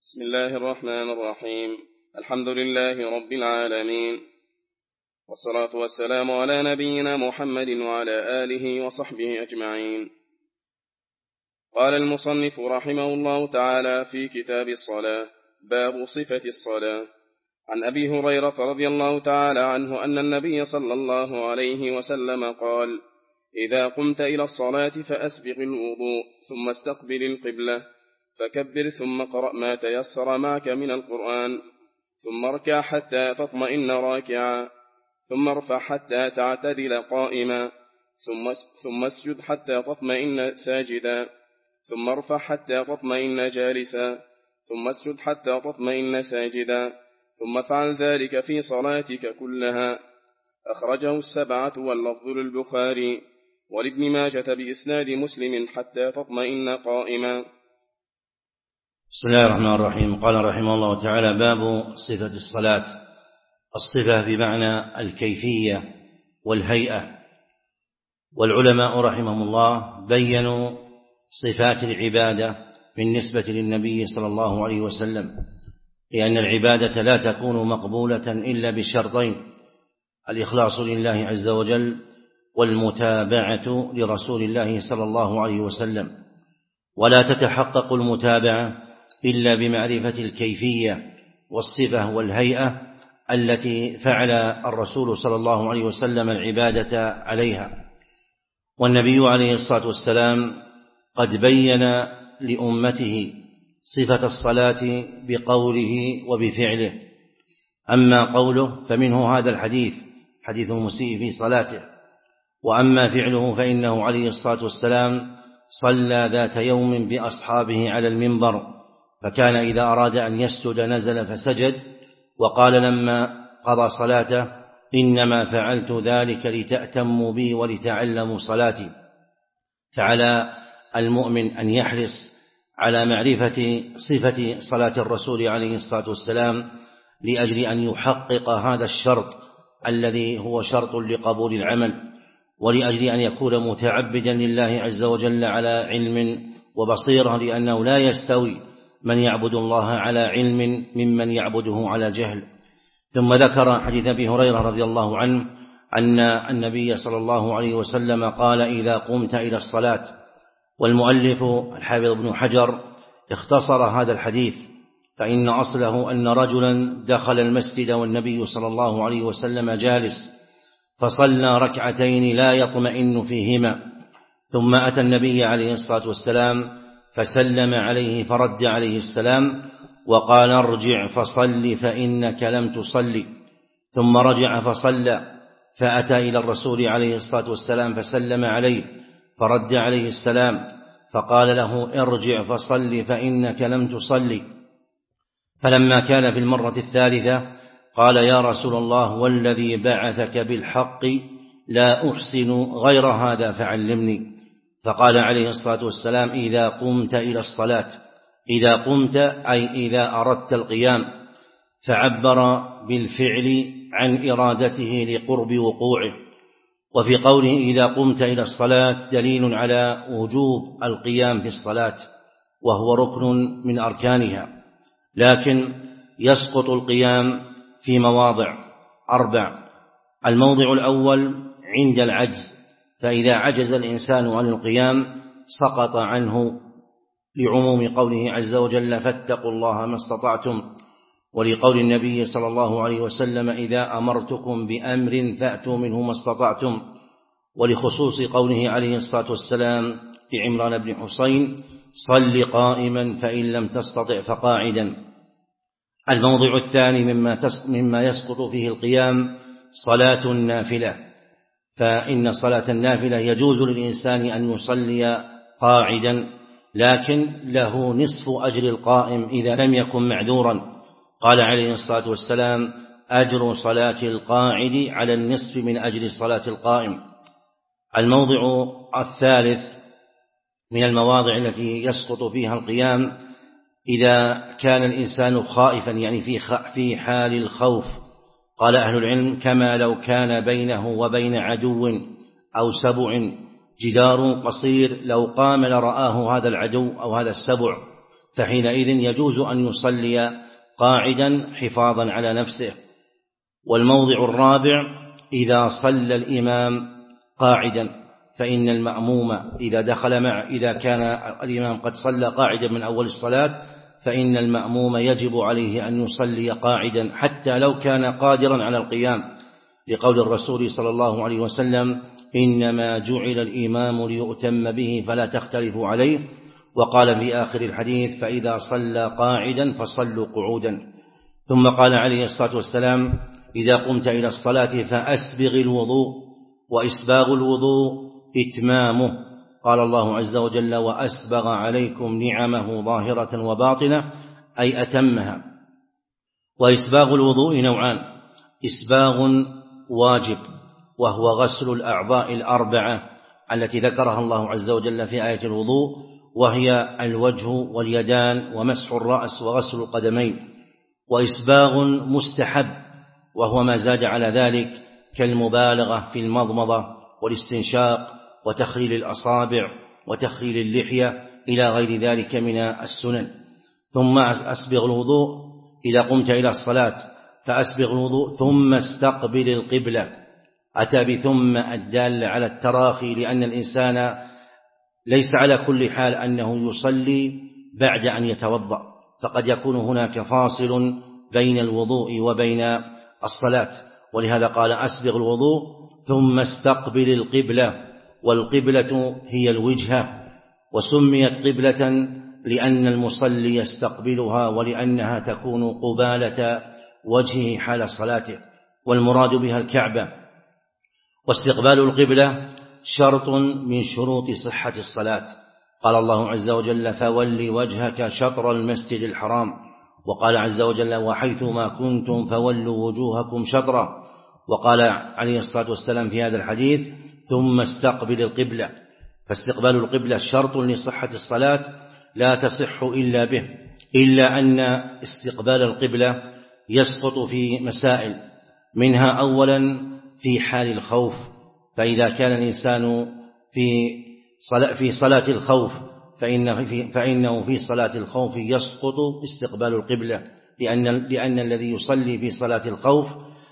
بسم الله الرحمن الرحيم. الحمد لله رب العالمين، والصلاة والسلام على نبينا محمد وعلى آله وصحبه أجمعين. قال المصنف رحمه الله تعالى في كتاب الصلاة: باب صفة الصلاة. عن أبي هريرة رضي الله تعالى عنه أن النبي صلى الله عليه وسلم قال: إذا قمت إلى الصلاة فأسبغ الوضوء ثم استقبل القبلة فكبر ثم قرأ ما تيسر معك من القرآن، ثم اركع حتى تطمئن راكعا، ثم ارفع حتى تعتدل قائما، ثم اسجد حتى تطمئن ساجدا، ثم ارفع حتى تطمئن جالسا، ثم اسجد حتى تطمئن ساجدا، ثم افعل ذلك في صلاتك كلها. أخرجه السبعة واللفظ للبخاري ولابن ماجة بإسناد مسلم حتى تطمئن قائما. بسم الله الرحمن الرحيم. قال رحمه الله تعالى: باب صفة الصلاة. الصفة بمعنى الكيفية والهيئة، والعلماء رحمهم الله بيّنوا صفات العبادة بالنسبة للنبي صلى الله عليه وسلم، لأن العبادة لا تكون مقبولة إلا بشرطين: الإخلاص لله عز وجل، والمتابعة لرسول الله صلى الله عليه وسلم. ولا تتحقق المتابعة إلا بمعرفة الكيفية والصفة والهيئة التي فعل الرسول صلى الله عليه وسلم العبادة عليها. والنبي عليه الصلاة والسلام قد بين لأمته صفة الصلاة بقوله وبفعله. أما قوله فمنه هذا الحديث، حديث المسيء في صلاته، وأما فعله فإنه عليه الصلاة والسلام صلى ذات يوم بأصحابه على المنبر، فكان إذا أراد أن يسجد نزل فسجد، وقال لما قضى صلاته: إنما فعلت ذلك لتأتموا بي ولتعلموا صلاتي. فعلى المؤمن أن يحرص على معرفة صفة صلاة الرسول عليه الصلاة والسلام لأجل أن يحقق هذا الشرط الذي هو شرط لقبول العمل، ولأجل أن يكون متعبدا لله عز وجل على علم وبصيرة، لأنه لا يستوي من يعبد الله على علم ممن يعبده على جهل. ثم ذكر حديث أبي هريرة رضي الله عنه أن النبي صلى الله عليه وسلم قال: إذا قمت إلى الصلاة. والمؤلف الحافظ ابن حجر اختصر هذا الحديث، فإن أصله أن رجلا دخل المسجد والنبي صلى الله عليه وسلم جالس، فصلى ركعتين لا يطمئن فيهما، ثم أتى النبي عليه الصلاة والسلام فسلم عليه فرد عليه السلام وقال: ارجع فصل فإنك لم تصلي. ثم رجع فصلى، فأتى إلى الرسول عليه الصلاة والسلام فسلم عليه فرد عليه السلام فقال له: ارجع فصل فإنك لم تصلي. فلما كان في المرة الثالثة قال: يا رسول الله والذي بعثك بالحق لا أحسن غير هذا فعلمني. فقال عليه الصلاة والسلام: إذا قمت إلى الصلاة. إذا قمت أي إذا أردت القيام، فعبر بالفعل عن إرادته لقرب وقوعه. وفي قوله إذا قمت إلى الصلاة دليل على وجوب القيام في الصلاة، وهو ركن من أركانها، لكن يسقط القيام في مواضع 4. الموضع الأول عند العجز، فإذا عجز الإنسان عن القيام سقط عنه، لعموم قوله عز وجل: فاتقوا الله ما استطعتم، ولقول النبي صلى الله عليه وسلم: إذا أمرتكم بأمر فأتوا منه ما استطعتم، ولخصوص قوله عليه الصلاة والسلام لعمران بن حسين: صل قائما فإن لم تستطع فقاعدا. الموضع الثاني مما يسقط فيه القيام صلاة النافلة، فإن صلاة النافلة يجوز للإنسان أن يصلي قاعدا، لكن له نصف أجر القائم إذا لم يكن معذورا. قال عليه الصلاة والسلام: أجر صلاة القاعد على النصف من أجر صلاة القائم. الموضع الثالث من المواضع التي يسقط فيها القيام إذا كان الإنسان خائفا، يعني في حال الخوف. قال أهل العلم: كما لو كان بينه وبين عدو أو سبع جدار قصير، لو قام لرآه هذا العدو أو هذا السبع، فحينئذ يجوز أن يصلي قاعدا حفاظا على نفسه. والموضع الرابع إذا صلى الإمام قاعدا فإن المأموم إذا كان الإمام قد صلى قاعدا من أول الصلاة فإن المأموم يجب عليه أن يصلي قاعدا حتى لو كان قادرا على القيام، لقول الرسول صلى الله عليه وسلم: إنما جعل الإمام ليؤتم به فلا تختلفوا عليه. وقال في آخر الحديث: فإذا صلى قاعدا فصلوا قعودا. ثم قال عليه الصلاة والسلام: إذا قمت إلى الصلاة فأسبغ الوضوء، وإسباغ الوضوء إتمامه. قال الله عز وجل: وأسبغ عليكم نعمه ظاهرة وباطنة، أي أتمها. وإسباغ الوضوء نوعان: إسباغ واجب وهو غسل الأعضاء الأربعة التي ذكرها الله عز وجل في آية الوضوء، وهي الوجه واليدان ومسح الرأس وغسل القدمين. وإسباغ مستحب وهو ما زاد على ذلك كالمبالغة في المضمضة والاستنشاق وتخليل الأصابع وتخليل اللحية إلى غير ذلك من السنن. ثم أسبغ الوضوء إذا قمت إلى الصلاة فأسبغ الوضوء ثم استقبل القبلة. أتى بثم الدال على التراخي، لأن الإنسان ليس على كل حال أنه يصلي بعد أن يتوضأ، فقد يكون هناك فاصل بين الوضوء وبين الصلاة، ولهذا قال: أسبغ الوضوء ثم استقبل القبلة. والقبلة هي الوجهة، وسميت قبلة لأن المصلي يستقبلها ولأنها تكون قبالة وجهه حال صلاته، والمراد بها الكعبة. واستقبال القبلة شرط من شروط صحة الصلاة. قال الله عز وجل: فول وجهك شطر المسجد الحرام. وقال عز وجل: وحيثما كنتم فولوا وجوهكم شطره. وقال عليه الصلاة والسلام في هذا الحديث: ثم استقبل القبلة. فاستقبال القبلة شرط لصحة الصلاة لا تصح إلا به، إلا أن استقبال القبلة يسقط في مسائل، منها أولا في حال الخوف، فإذا كان الإنسان في صلاة الخوف فإنه في صلاة الخوف يسقط استقبال القبلة، لأن الذي يصلي في صلاة الخوف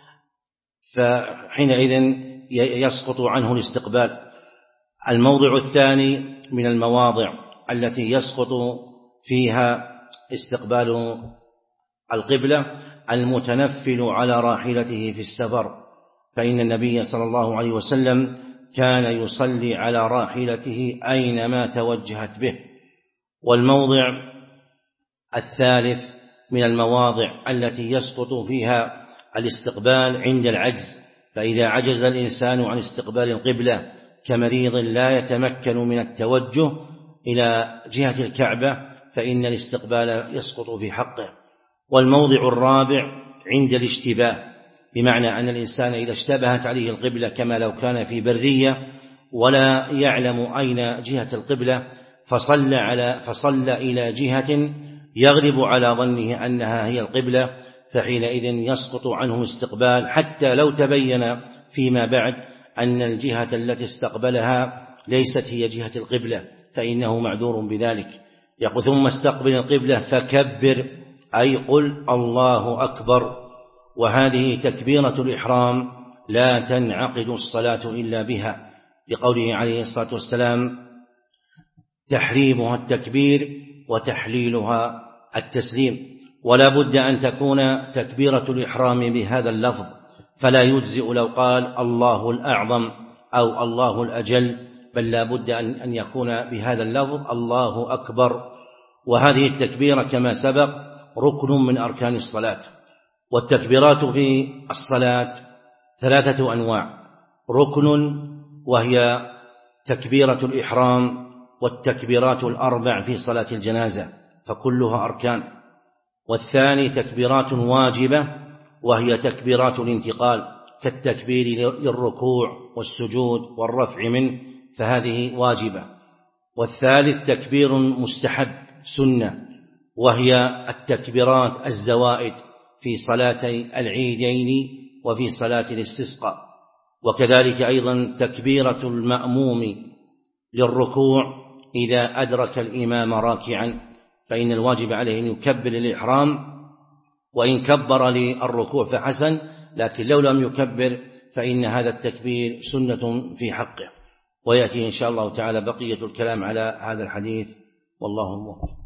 فحينئذ يسقط عنه الاستقبال. الموضع الثاني من المواضع التي يسقط فيها استقبال القبلة المتنفل على راحلته في السفر، فإن النبي صلى الله عليه وسلم كان يصلي على راحلته أينما توجهت به. والموضع الثالث من المواضع التي يسقط فيها الاستقبال عند العجز، فإذا عجز الإنسان عن استقبال القبلة كمريض لا يتمكن من التوجه إلى جهة الكعبة فإن الاستقبال يسقط في حقه. والموضع الرابع عند الاشتباه، بمعنى أن الإنسان إذا اشتبهت عليه القبلة كما لو كان في برية ولا يعلم أين جهة القبلة فصلى إلى جهة يغلب على ظنه أنها هي القبلة، فحينئذ يسقط عنه استقبال حتى لو تبين فيما بعد أن الجهة التي استقبلها ليست هي جهة القبلة، فإنه معذور بذلك. يقول: ثم استقبل القبلة فكبر، أي قل الله أكبر. وهذه تكبيرة الإحرام لا تنعقد الصلاة إلا بها، لقوله عليه الصلاة والسلام: تحريمها التكبير وتحليلها التسليم. ولا بد أن تكون تكبيرة الإحرام بهذا اللفظ، فلا يجزئ لو قال الله الأعظم أو الله الأجل، بل لا بد أن يكون بهذا اللفظ الله أكبر. وهذه التكبيرة كما سبق ركن من أركان الصلاة. والتكبيرات في الصلاة 3 أنواع: ركن وهي تكبيرة الإحرام، والتكبيرات 4 في صلاة الجنازة فكلها أركان. والثاني تكبيرات واجبة وهي تكبيرات الانتقال كالتكبير للركوع والسجود والرفع منه، فهذه واجبة. والثالث تكبير مستحب سنة، وهي التكبيرات الزوائد في صلاتي العيدين وفي صلاة الاستسقاء. وكذلك أيضا تكبيرة المأموم للركوع إذا أدرك الإمام راكعا، فإن الواجب عليه أن يكبر للإحرام، وإن كبر للركوع فحسن، لكن لو لم يكبر فإن هذا التكبير سنة في حقه. ويأتي إن شاء الله تعالى بقية الكلام على هذا الحديث، والله الموفق.